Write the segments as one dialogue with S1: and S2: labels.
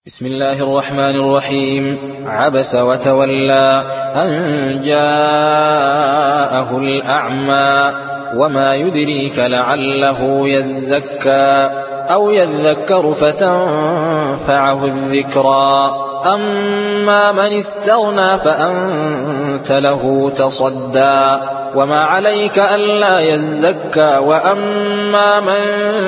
S1: بسم الله الرحمن الرحيم. عبس وتولى أن جاءه الأعمى وما يدريك لعله يزكى أو يذكر فتنفعه الذكرى أما من استغنى فأنت له تصدى وما عليك ألا يزكى وأما من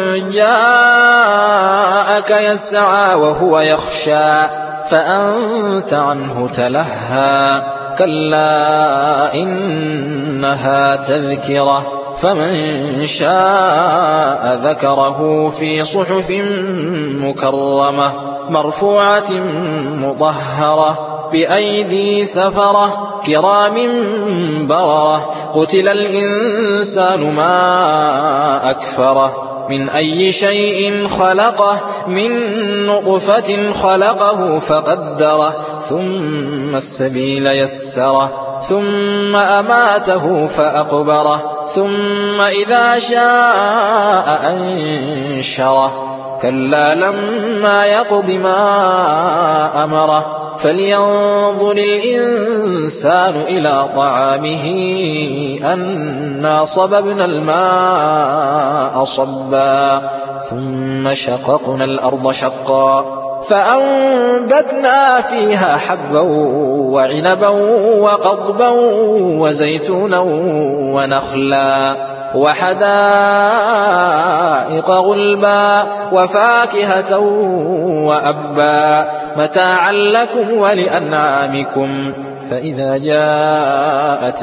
S1: جاءك يسعى وهو يخشى فأنت عنه تلهى كلا إنها تذكرة فمن شاء ذكره في صحف مكرمة مرفوعة مطهرة بأيدي سفرة كرام بررة قتل الإنسان ما أكفره من أي شيء خلقه من نطفة خلقه فقدره ثم السبيل يسره ثم أماته فأقبره ثم إذا شاء أنشره كلا لما يقض ما أمره فلينظر الإنسان إلى طعامه أنا صببنا الماء صبا ثم شققنا الأرض شقا فأنبتنا فيها حبا وعنبا وقضبا وزيتونا ونخلا وحدائق غلبا وفاكهة وأبا متاعا لكم ولأنعامكم فإذا جاءت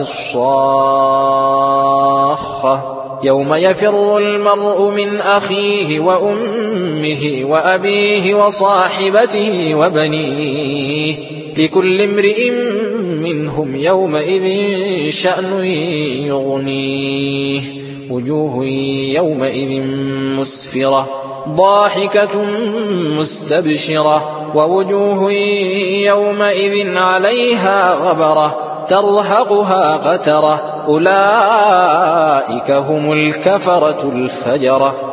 S1: الصاخة يوم يفر المرء من أخيه وأمه وأبيه وصاحبته وبنيه لكل امرئ منهم يومئذ شأن يغنيه وجوه يومئذ مسفرة ضاحكة مستبشرة ووجوه يومئذ عليها غبرة ترهقها قترة أولئك هم الكفرة الفجرة.